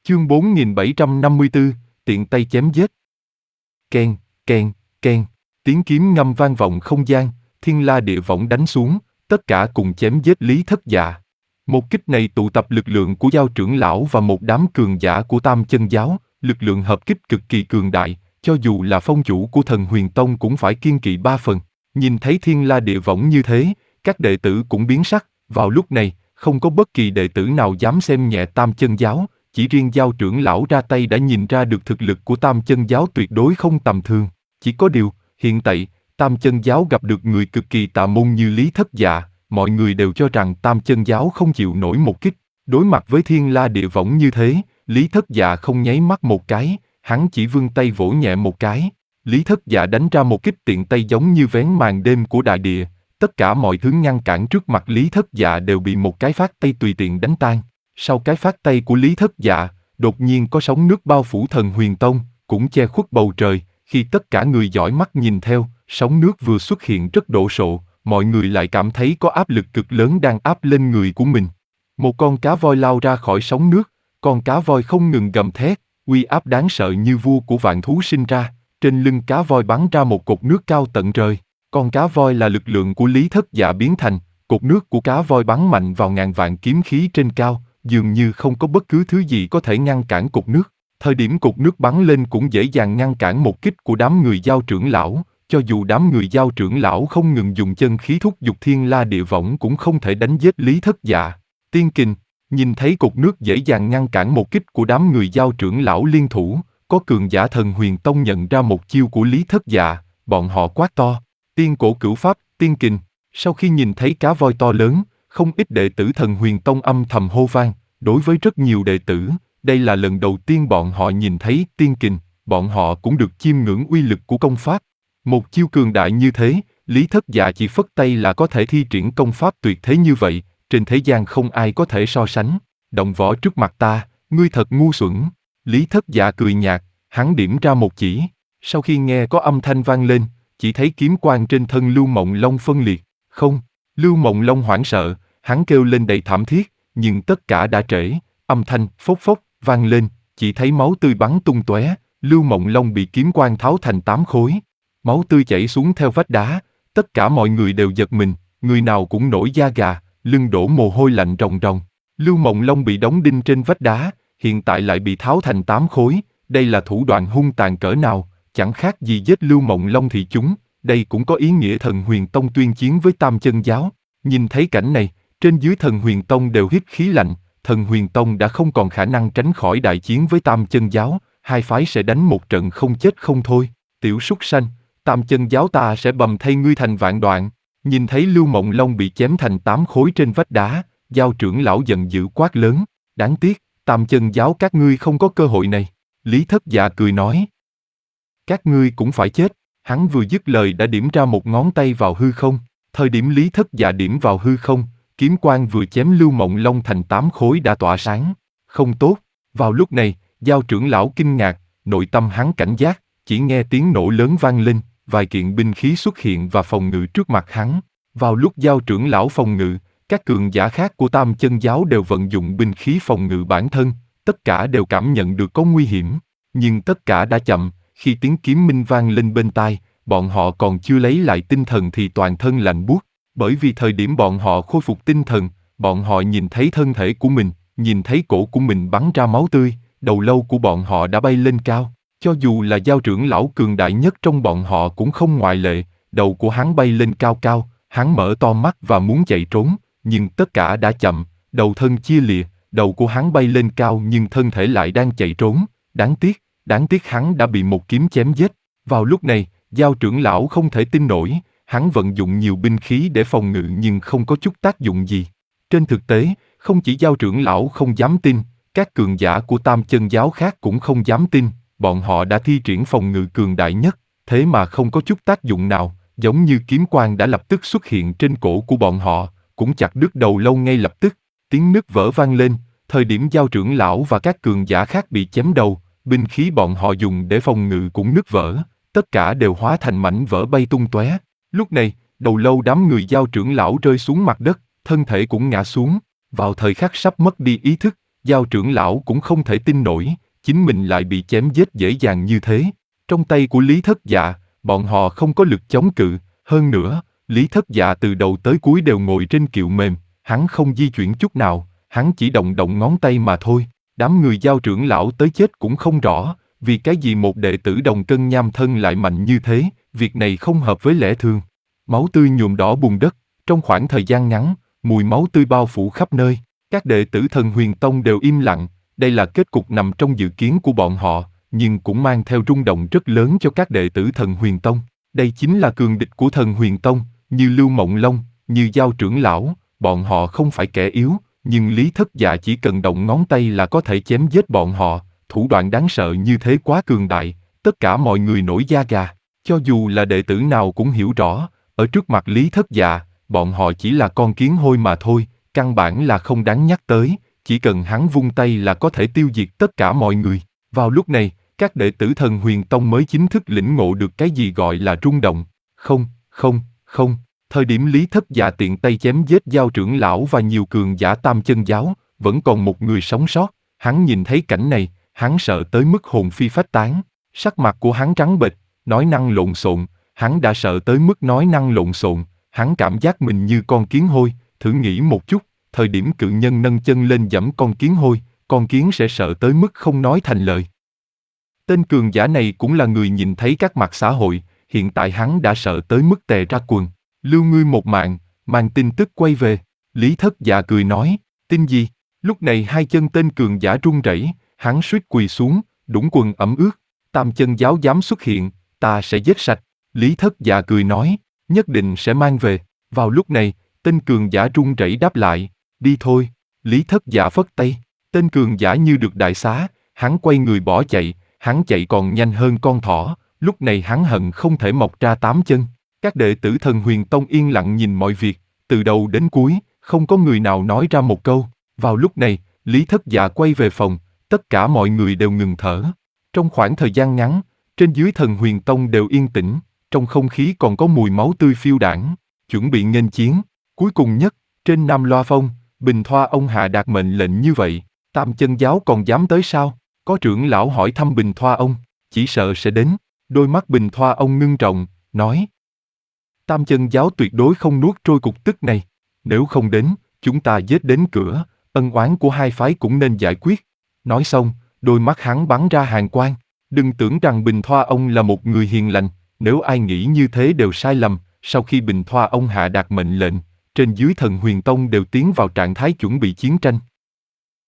Chương 4754, tiện tay chém giết. Keng, keng, keng, tiếng kiếm ngâm vang vọng không gian, thiên la địa võng đánh xuống, tất cả cùng chém giết Lý Thất Dạ. Một kích này tụ tập lực lượng của Giao trưởng lão và một đám cường giả của Tam Chân Giáo, lực lượng hợp kích cực kỳ cường đại, cho dù là phong chủ của Thần Huyền Tông cũng phải kiêng kỵ 3 phần. Nhìn thấy thiên la địa võng như thế, các đệ tử cũng biến sắc. Vào lúc này, không có bất kỳ đệ tử nào dám xem nhẹ Tam Chân Giáo, chỉ riêng Giao trưởng lão ra tay đã nhìn ra được thực lực của Tam Chân Giáo tuyệt đối không tầm thường. Chỉ có điều, hiện tại, Tam Chân Giáo gặp được người cực kỳ tà môn như Lý Thất Dạ, mọi người đều cho rằng Tam Chân Giáo không chịu nổi một kích. Đối mặt với thiên la địa võng như thế, Lý Thất Dạ không nháy mắt một cái, hắn chỉ vươn tay vỗ nhẹ một cái. Lý Thất Dạ đánh ra một kích tiện tay giống như vén màn đêm của đại địa. Tất cả mọi thứ ngăn cản trước mặt Lý Thất Dạ đều bị một cái phát tay tùy tiện đánh tan. Sau cái phát tay của Lý Thất Dạ, đột nhiên có sóng nước bao phủ Thần Huyền Tông, cũng che khuất bầu trời. Khi tất cả người dõi mắt nhìn theo, sóng nước vừa xuất hiện rất đồ sộ, mọi người lại cảm thấy có áp lực cực lớn đang áp lên người của mình. Một con cá voi lao ra khỏi sóng nước, con cá voi không ngừng gầm thét, uy áp đáng sợ như vua của vạn thú sinh ra, trên lưng cá voi bắn ra một cột nước cao tận trời. Con cá voi là lực lượng của Lý Thất Dạ biến thành, cột nước của cá voi bắn mạnh vào ngàn vạn kiếm khí trên cao, dường như không có bất cứ thứ gì có thể ngăn cản cột nước. Thời điểm cột nước bắn lên cũng dễ dàng ngăn cản một kích của đám người Giao trưởng lão, cho dù đám người Giao trưởng lão không ngừng dùng chân khí thúc giục thiên la địa võng cũng không thể đánh giết Lý Thất Dạ. Tiên Kình, nhìn thấy cột nước dễ dàng ngăn cản một kích của đám người Giao trưởng lão liên thủ, có cường giả Thần Huyền Tông nhận ra một chiêu của Lý Thất Dạ, bọn họ quát to. Tiên cổ cửu pháp, tiên kình. Sau khi nhìn thấy cá voi to lớn, không ít đệ tử Thần Huyền Tông âm thầm hô vang. Đối với rất nhiều đệ tử, đây là lần đầu tiên bọn họ nhìn thấy tiên kình, bọn họ cũng được chiêm ngưỡng uy lực của công pháp. Một chiêu cường đại như thế, Lý Thất Dạ chỉ phất tay là có thể thi triển công pháp tuyệt thế như vậy, trên thế gian không ai có thể so sánh. Động võ trước mặt ta, ngươi thật ngu xuẩn. Lý Thất Dạ cười nhạt, hắn điểm ra một chỉ. Sau khi nghe có âm thanh vang lên, chỉ thấy kiếm quang trên thân Lưu Mộng Long phân liệt. Không, Lưu Mộng Long hoảng sợ, hắn kêu lên đầy thảm thiết, nhưng tất cả đã trễ. Âm thanh phốc phốc vang lên, chỉ thấy máu tươi bắn tung tóe. Lưu Mộng Long bị kiếm quang tháo thành 8 khối. Máu tươi chảy xuống theo vách đá, tất cả mọi người đều giật mình, người nào cũng nổi da gà, lưng đổ mồ hôi lạnh ròng ròng. Lưu Mộng Long bị đóng đinh trên vách đá, hiện tại lại bị tháo thành 8 khối, đây là thủ đoạn hung tàn cỡ nào, chẳng khác gì giết Lưu Mộng Long thì chúng, đây cũng có ý nghĩa Thần Huyền Tông tuyên chiến với Tam Chân Giáo. Nhìn thấy cảnh này, trên dưới Thần Huyền Tông đều hít khí lạnh, Thần Huyền Tông đã không còn khả năng tránh khỏi đại chiến với Tam Chân Giáo, hai phái sẽ đánh một trận không chết không thôi. Tiểu súc sanh, Tam Chân Giáo ta sẽ bầm thay ngươi thành vạn đoạn. Nhìn thấy Lưu Mộng Long bị chém thành 8 khối trên vách đá, Giao trưởng lão giận dữ quát lớn, đáng tiếc, Tam Chân Giáo các ngươi không có cơ hội này. Lý Thất Dạ cười nói, các ngươi cũng phải chết. Hắn vừa dứt lời đã điểm ra một ngón tay vào hư không. Thời điểm Lý Thất Dạ điểm vào hư không, kiếm quang vừa chém Lưu Mộng Long thành 8 khối đã tỏa sáng. Không tốt. Vào lúc này, Giao trưởng lão kinh ngạc, nội tâm hắn cảnh giác, chỉ nghe tiếng nổ lớn vang lên, vài kiện binh khí xuất hiện và phòng ngự trước mặt hắn. Vào lúc Giao trưởng lão phòng ngự, các cường giả khác của Tam Chân Giáo đều vận dụng binh khí phòng ngự bản thân, tất cả đều cảm nhận được có nguy hiểm. Nhưng tất cả đã chậm, khi tiếng kiếm minh vang lên bên tai, bọn họ còn chưa lấy lại tinh thần thì toàn thân lạnh buốt. Bởi vì thời điểm bọn họ khôi phục tinh thần, bọn họ nhìn thấy thân thể của mình, nhìn thấy cổ của mình bắn ra máu tươi, đầu lâu của bọn họ đã bay lên cao. Cho dù là Giao trưởng lão cường đại nhất trong bọn họ cũng không ngoại lệ, đầu của hắn bay lên cao cao, hắn mở to mắt và muốn chạy trốn, nhưng tất cả đã chậm, đầu thân chia lìa, đầu của hắn bay lên cao nhưng thân thể lại đang chạy trốn, đáng tiếc hắn đã bị một kiếm chém giết. Vào lúc này, Giao trưởng lão không thể tin nổi, hắn vận dụng nhiều binh khí để phòng ngự nhưng không có chút tác dụng gì. Trên thực tế, không chỉ Giao trưởng lão không dám tin, các cường giả của Tam Chân Giáo khác cũng không dám tin, bọn họ đã thi triển phòng ngự cường đại nhất, thế mà không có chút tác dụng nào, giống như kiếm quang đã lập tức xuất hiện trên cổ của bọn họ, cũng chặt đứt đầu lâu ngay lập tức. Tiếng nứt vỡ vang lên, thời điểm Giao trưởng lão và các cường giả khác bị chém đầu, binh khí bọn họ dùng để phòng ngự cũng nứt vỡ, tất cả đều hóa thành mảnh vỡ bay tung tóe. Lúc này, đầu lâu đám người Giao trưởng lão rơi xuống mặt đất, thân thể cũng ngã xuống. Vào thời khắc sắp mất đi ý thức, Giao trưởng lão cũng không thể tin nổi, chính mình lại bị chém giết dễ dàng như thế. Trong tay của Lý Thất Dạ, bọn họ không có lực chống cự, hơn nữa, Lý Thất Dạ từ đầu tới cuối đều ngồi trên kiệu mềm, hắn không di chuyển chút nào, hắn chỉ động động ngón tay mà thôi. Đám người Giao trưởng lão tới chết cũng không rõ, vì cái gì một đệ tử đồng cân nham thân lại mạnh như thế, việc này không hợp với lẽ thường. Máu tươi nhuộm đỏ bùn đất, trong khoảng thời gian ngắn, mùi máu tươi bao phủ khắp nơi. Các đệ tử Thần Huyền Tông đều im lặng, đây là kết cục nằm trong dự kiến của bọn họ, nhưng cũng mang theo rung động rất lớn cho các đệ tử Thần Huyền Tông. Đây chính là cường địch của Thần Huyền Tông, như Lưu Mộng Long, như Giao trưởng lão, bọn họ không phải kẻ yếu, nhưng Lý Thất Dạ chỉ cần động ngón tay là có thể chém giết bọn họ, thủ đoạn đáng sợ như thế quá cường đại, tất cả mọi người nổi da gà. Cho dù là đệ tử nào cũng hiểu rõ, ở trước mặt Lý Thất Dạ, bọn họ chỉ là con kiến hôi mà thôi, căn bản là không đáng nhắc tới, chỉ cần hắn vung tay là có thể tiêu diệt tất cả mọi người. Vào lúc này, các đệ tử Thần Huyền Tông mới chính thức lĩnh ngộ được cái gì gọi là rung động. Không, thời điểm Lý Thất Dạ tiện tay chém giết Giao trưởng lão và nhiều cường giả Tam Chân giáo, vẫn còn một người sống sót, hắn nhìn thấy cảnh này, hắn sợ tới mức hồn phi phách tán, sắc mặt của hắn trắng bệch, nói năng lộn xộn, hắn đã sợ tới mức nói năng lộn xộn, hắn cảm giác mình như con kiến hôi, thử nghĩ một chút, thời điểm cự nhân nâng chân lên giẫm con kiến hôi, con kiến sẽ sợ tới mức không nói thành lời. Tên cường giả này cũng là người nhìn thấy các mặt xã hội, hiện tại hắn đã sợ tới mức tè ra quần. Lưu ngươi một mạng, mang tin tức quay về. Lý Thất Dạ cười nói, tin gì? Lúc này hai chân tên cường giả run rẩy, hắn suýt quỳ xuống, đũng quần ẩm ướt. Tam Chân giáo dám xuất hiện, ta sẽ giết sạch. Lý Thất Dạ cười nói, nhất định sẽ mang về. Vào lúc này, tên cường giả run rẩy đáp lại, đi thôi. Lý Thất Dạ phất tay, tên cường giả như được đại xá, hắn quay người bỏ chạy, hắn chạy còn nhanh hơn con thỏ, lúc này hắn hận không thể mọc ra 8 chân. Các đệ tử Thần Huyền Tông yên lặng nhìn mọi việc, từ đầu đến cuối, không có người nào nói ra một câu. Vào lúc này, Lý Thất Dạ quay về phòng, tất cả mọi người đều ngừng thở. Trong khoảng thời gian ngắn, trên dưới Thần Huyền Tông đều yên tĩnh, trong không khí còn có mùi máu tươi phiêu đãng, chuẩn bị nghênh chiến. Cuối cùng nhất, trên Nam Loa Phong, Bình Thoa ông hạ đạt mệnh lệnh như vậy, Tam Chân giáo còn dám tới sao? Có trưởng lão hỏi thăm Bình Thoa ông, chỉ sợ sẽ đến. Đôi mắt Bình Thoa ông ngưng trọng, nói, Tam Chân giáo tuyệt đối không nuốt trôi cục tức này. Nếu không đến, chúng ta giết đến cửa, ân oán của hai phái cũng nên giải quyết. Nói xong, đôi mắt hắn bắn ra hàn quang. Đừng tưởng rằng Bình Thoa ông là một người hiền lành, nếu ai nghĩ như thế đều sai lầm. Sau khi Bình Thoa ông hạ đạt mệnh lệnh, trên dưới Thần Huyền Tông đều tiến vào trạng thái chuẩn bị chiến tranh.